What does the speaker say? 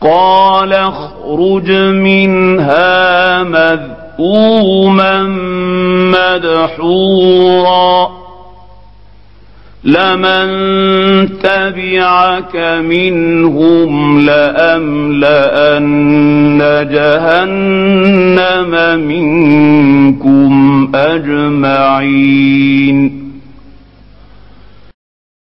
قال اخرج منها مذءوما مدحورا لمن تبعك منهم لأملأن جهنم منكم أجمعين